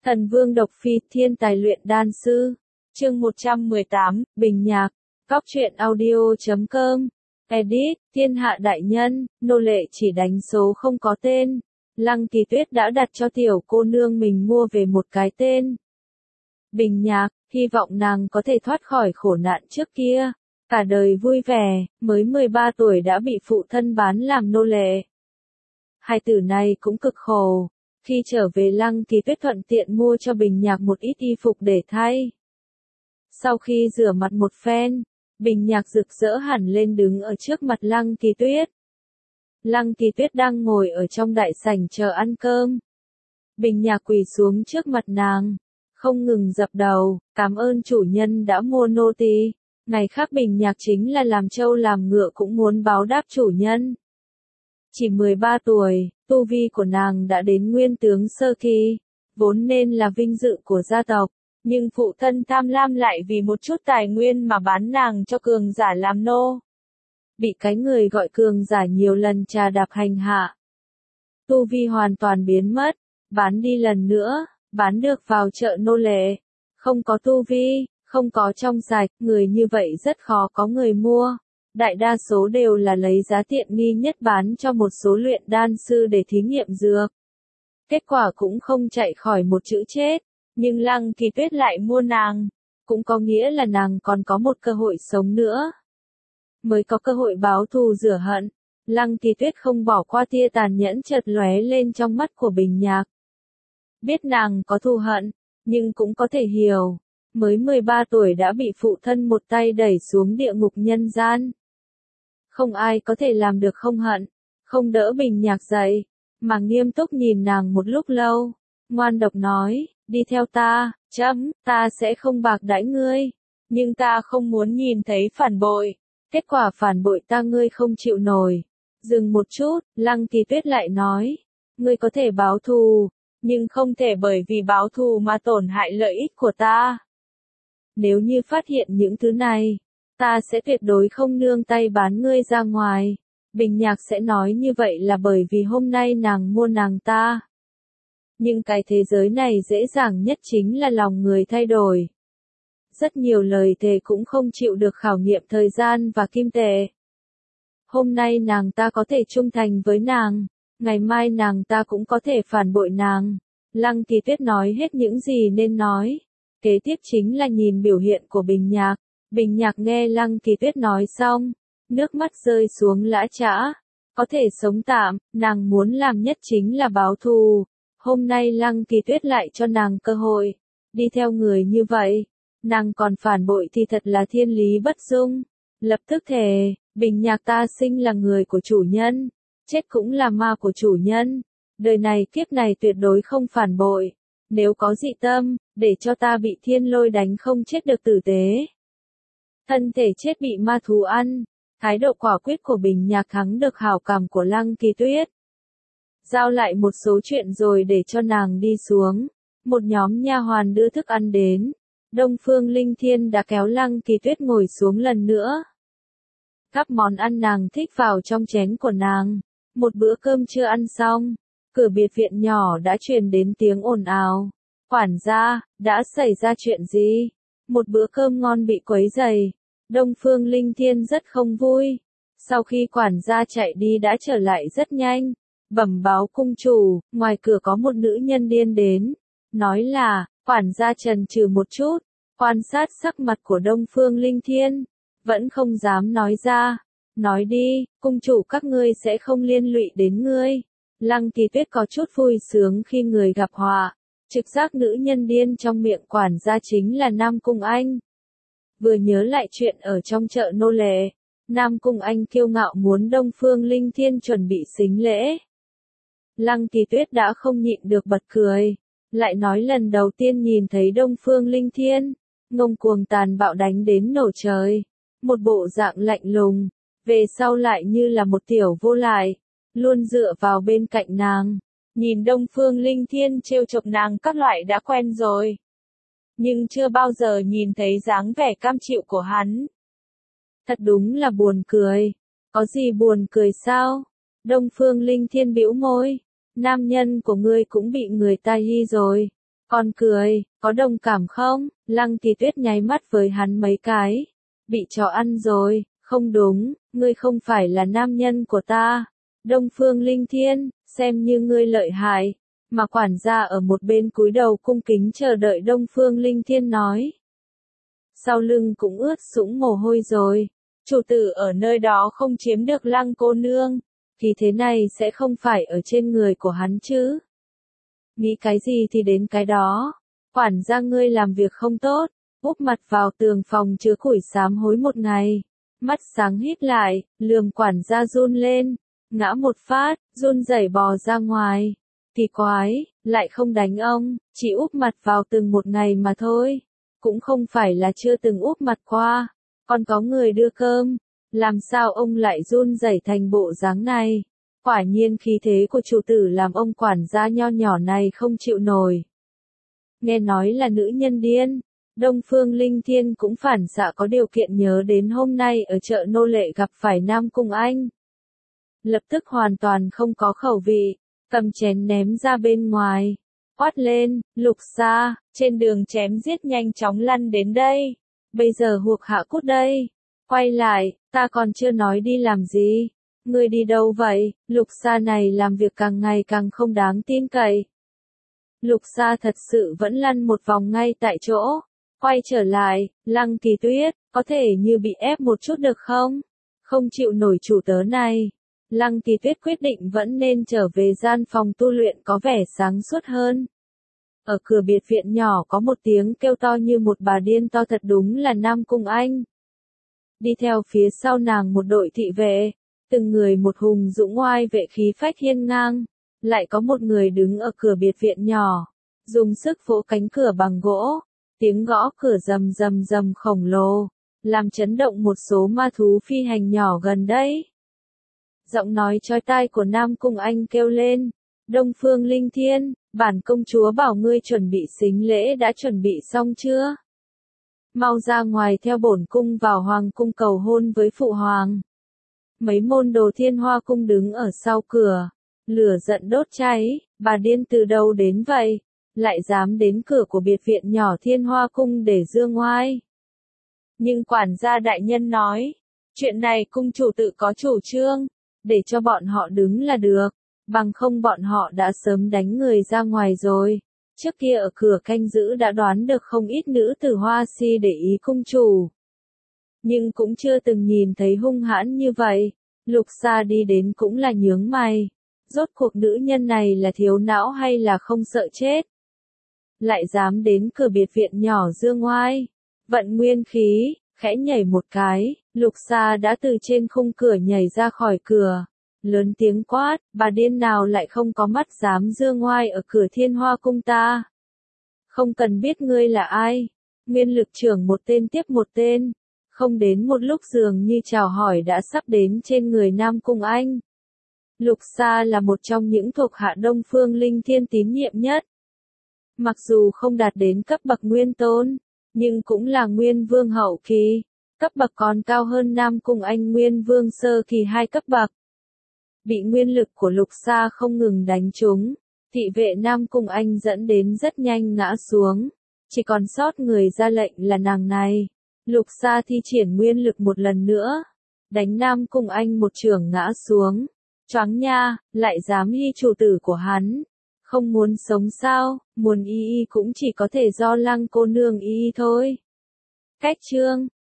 Thần Vương Độc Phi, thiên tài luyện đan sư. Chương 118, Bình Nhạc. Cóc truyện audio.com. Edit, thiên hạ đại nhân, nô lệ chỉ đánh số không có tên. Lăng Kỳ Tuyết đã đặt cho tiểu cô nương mình mua về một cái tên. Bình Nhạc, hy vọng nàng có thể thoát khỏi khổ nạn trước kia. Cả đời vui vẻ, mới 13 tuổi đã bị phụ thân bán làm nô lệ. Hai tử này cũng cực khổ. Khi trở về Lăng Kỳ Tuyết thuận tiện mua cho Bình Nhạc một ít y phục để thay. Sau khi rửa mặt một phen, Bình Nhạc rực rỡ hẳn lên đứng ở trước mặt Lăng Kỳ Tuyết. Lăng Kỳ Tuyết đang ngồi ở trong đại sảnh chờ ăn cơm. Bình Nhạc quỳ xuống trước mặt nàng, không ngừng dập đầu, cảm ơn chủ nhân đã mua nô tỳ. Ngày khác Bình Nhạc chính là làm trâu làm ngựa cũng muốn báo đáp chủ nhân. Chỉ 13 tuổi, tu vi của nàng đã đến nguyên tướng sơ kỳ, vốn nên là vinh dự của gia tộc, nhưng phụ thân tham lam lại vì một chút tài nguyên mà bán nàng cho cường giả làm nô. Bị cái người gọi cường giả nhiều lần trà đạp hành hạ. Tu vi hoàn toàn biến mất, bán đi lần nữa, bán được vào chợ nô lệ. Không có tu vi, không có trong sạch, người như vậy rất khó có người mua. Đại đa số đều là lấy giá tiện nghi nhất bán cho một số luyện đan sư để thí nghiệm dược. Kết quả cũng không chạy khỏi một chữ chết, nhưng Lăng Kỳ Tuyết lại mua nàng, cũng có nghĩa là nàng còn có một cơ hội sống nữa. Mới có cơ hội báo thù rửa hận, Lăng Kỳ Tuyết không bỏ qua tia tàn nhẫn chợt lóe lên trong mắt của Bình Nhạc. Biết nàng có thù hận, nhưng cũng có thể hiểu, mới 13 tuổi đã bị phụ thân một tay đẩy xuống địa ngục nhân gian. Không ai có thể làm được không hận, không đỡ Bình Nhạc dậy, mà nghiêm túc nhìn nàng một lúc lâu, ngoan độc nói, đi theo ta, ta sẽ không bạc đãi ngươi, nhưng ta không muốn nhìn thấy phản bội, kết quả phản bội ta ngươi không chịu nổi. Dừng một chút, Lăng Kỳ Tuyết lại nói, ngươi có thể báo thù, nhưng không thể bởi vì báo thù mà tổn hại lợi ích của ta. Nếu như phát hiện những thứ này, ta sẽ tuyệt đối không nương tay bán ngươi ra ngoài. Bình Nhạc sẽ nói như vậy là bởi vì hôm nay nàng mua nàng ta. Nhưng cái thế giới này dễ dàng nhất chính là lòng người thay đổi. Rất nhiều lời thề cũng không chịu được khảo nghiệm thời gian và kim tệ. Hôm nay nàng ta có thể trung thành với nàng, ngày mai nàng ta cũng có thể phản bội nàng. Lăng Kỳ Tuyết nói hết những gì nên nói. Kế tiếp chính là nhìn biểu hiện của Bình Nhạc. Bình Nhạc nghe Lăng Kỳ Tuyết nói xong, nước mắt rơi xuống lã chã. Có thể sống tạm, nàng muốn làm nhất chính là báo thù. Hôm nay Lăng Kỳ Tuyết lại cho nàng cơ hội. Đi theo người như vậy, nàng còn phản bội thì thật là thiên lý bất dung. Lập tức thề, Bình Nhạc ta sinh là người của chủ nhân, chết cũng là ma của chủ nhân. Đời này kiếp này tuyệt đối không phản bội. Nếu có dị tâm, để cho ta bị thiên lôi đánh không chết được tử tế. Thân thể chết bị ma thú ăn. Thái độ quả quyết của Bình Nhạc thắng được hảo cảm của Lăng Kỳ Tuyết. Giao lại một số chuyện rồi để cho nàng đi xuống. Một nhóm nha hoàn đưa thức ăn đến. Đông Phương Linh Thiên đã kéo Lăng Kỳ Tuyết ngồi xuống lần nữa. Các món ăn nàng thích vào trong chén của nàng. Một bữa cơm chưa ăn xong, cửa biệt viện nhỏ đã truyền đến tiếng ồn ào. Quản gia, đã xảy ra chuyện gì? Một bữa cơm ngon bị quấy rầy. Đông Phương Linh Thiên rất không vui. Sau khi quản gia chạy đi đã trở lại rất nhanh. Bẩm báo cung chủ, ngoài cửa có một nữ nhân điên đến. Nói là, quản gia chần chừ một chút, quan sát sắc mặt của Đông Phương Linh Thiên. Vẫn không dám nói ra. Nói đi, cung chủ các ngươi sẽ không liên lụy đến ngươi. Lăng Kỳ Tuyết có chút vui sướng khi người gặp họa. Trực giác nữ nhân điên trong miệng quản gia chính là Nam Cung Anh. Vừa nhớ lại chuyện ở trong chợ nô lệ, Nam Cung Anh kiêu ngạo muốn Đông Phương Linh Thiên chuẩn bị sính lễ. Lăng Kỳ Tuyết đã không nhịn được bật cười, lại nói lần đầu tiên nhìn thấy Đông Phương Linh Thiên, ngông cuồng tàn bạo đánh đến nổ trời, một bộ dạng lạnh lùng, về sau lại như là một tiểu vô lại, luôn dựa vào bên cạnh nàng. Nhìn Đông Phương Linh Thiên trêu chọc nàng các loại đã quen rồi. Nhưng chưa bao giờ nhìn thấy dáng vẻ cam chịu của hắn. Thật đúng là buồn cười. Có gì buồn cười sao? Đông Phương Linh Thiên bĩu môi. Nam nhân của ngươi cũng bị người ta hy rồi. Con cười, có đồng cảm không? Lăng Kỳ Tuyết nháy mắt với hắn mấy cái. Bị chó ăn rồi, không đúng, ngươi không phải là nam nhân của ta. Đông Phương Linh Thiên, xem như ngươi lợi hại. Mà quản gia ở một bên cúi đầu cung kính chờ đợi Đông Phương Linh Thiên nói. Sau lưng cũng ướt sũng mồ hôi rồi. Chủ tử ở nơi đó không chiếm được Lăng cô nương. Thì thế này sẽ không phải ở trên người của hắn chứ. Nghĩ cái gì thì đến cái đó. Quản gia ngươi làm việc không tốt. Úp mặt vào tường phòng chứa củi sám hối một ngày. Mắt sáng híp lại, lườm quản gia run lên. Ngã một phát, run rẩy bò ra ngoài. Kỳ quái, lại không đánh ông, chỉ úp mặt vào tường một ngày mà thôi. Cũng không phải là chưa từng úp mặt qua. Còn có người đưa cơm. Làm sao ông lại run rẩy thành bộ dáng này? Quả nhiên khí thế của chủ tử làm ông quản gia nho nhỏ này không chịu nổi. Nghe nói là nữ nhân điên. Đông Phương Linh Thiên cũng phản xạ có điều kiện nhớ đến hôm nay ở chợ nô lệ gặp phải Nam Cung Anh. Lập tức hoàn toàn không có khẩu vị, cầm chén ném ra bên ngoài. Quát lên, Lục Sa, trên đường chém giết nhanh chóng lăn đến đây. Bây giờ huộc hạ cút đây. Quay lại, ta còn chưa nói đi làm gì. Ngươi đi đâu vậy? Lục Sa này làm việc càng ngày càng không đáng tin cậy. Lục Sa thật sự vẫn lăn một vòng ngay tại chỗ. Quay trở lại, Lăng Kỳ Tuyết, có thể như bị ép một chút được không? Không chịu nổi chủ tớ này. Lăng Kỳ Tuyết quyết định vẫn nên trở về gian phòng tu luyện có vẻ sáng suốt hơn. Ở cửa biệt viện nhỏ có một tiếng kêu to như một bà điên to thật đúng là Nam Cung Anh. Đi theo phía sau nàng một đội thị vệ, từng người một hùng dũng oai vệ khí phách hiên ngang. Lại có một người đứng ở cửa biệt viện nhỏ, dùng sức vỗ cánh cửa bằng gỗ. Tiếng gõ cửa rầm rầm rầm khổng lồ, làm chấn động một số ma thú phi hành nhỏ gần đây. Giọng nói chói tai của Nam Cung Anh kêu lên, Đông Phương Linh Thiên, bản công chúa bảo ngươi chuẩn bị sính lễ đã chuẩn bị xong chưa? Mau ra ngoài theo bổn cung vào hoàng cung cầu hôn với phụ hoàng. Mấy môn đồ Thiên Hoa cung đứng ở sau cửa, lửa giận đốt cháy, bà điên từ đâu đến vậy? Lại dám đến cửa của biệt viện nhỏ Thiên Hoa cung để dương oai. Nhưng quản gia đại nhân nói, chuyện này cung chủ tự có chủ trương, để cho bọn họ đứng là được, bằng không bọn họ đã sớm đánh người ra ngoài rồi. Trước kia ở cửa canh giữ đã đoán được không ít nữ tử Hoa Si để ý cung chủ. Nhưng cũng chưa từng nhìn thấy hung hãn như vậy. Lục Sa đi đến cũng là nhướng mày. Rốt cuộc nữ nhân này là thiếu não hay là không sợ chết? Lại dám đến cửa biệt viện nhỏ dương oai. Vận nguyên khí, khẽ nhảy một cái, Lục Sa đã từ trên khung cửa nhảy ra khỏi cửa. Lớn tiếng quát, bà điên nào lại không có mắt dám dương oai ở cửa Thiên Hoa cung ta. Không cần biết ngươi là ai. Nguyên lực trưởng một tên tiếp một tên. Không đến một lúc dường như chào hỏi đã sắp đến trên người Nam Cung Anh. Lục Sa là một trong những thuộc hạ Đông Phương Linh Thiên tín nhiệm nhất. Mặc dù không đạt đến cấp bậc nguyên tôn, nhưng cũng là nguyên vương hậu kỳ, cấp bậc còn cao hơn Nam Cung Anh nguyên vương sơ kỳ 2 cấp bậc. Bị nguyên lực của Lục Sa không ngừng đánh trúng, thị vệ Nam Cung Anh dẫn đến rất nhanh ngã xuống, chỉ còn sót người ra lệnh là nàng này. Lục Sa thi triển nguyên lực một lần nữa, đánh Nam Cung Anh một chưởng ngã xuống. Choáng nha, lại dám y chủ tử của hắn. Không muốn sống sao, muốn y cũng chỉ có thể do Lăng cô nương y thôi. Cách chương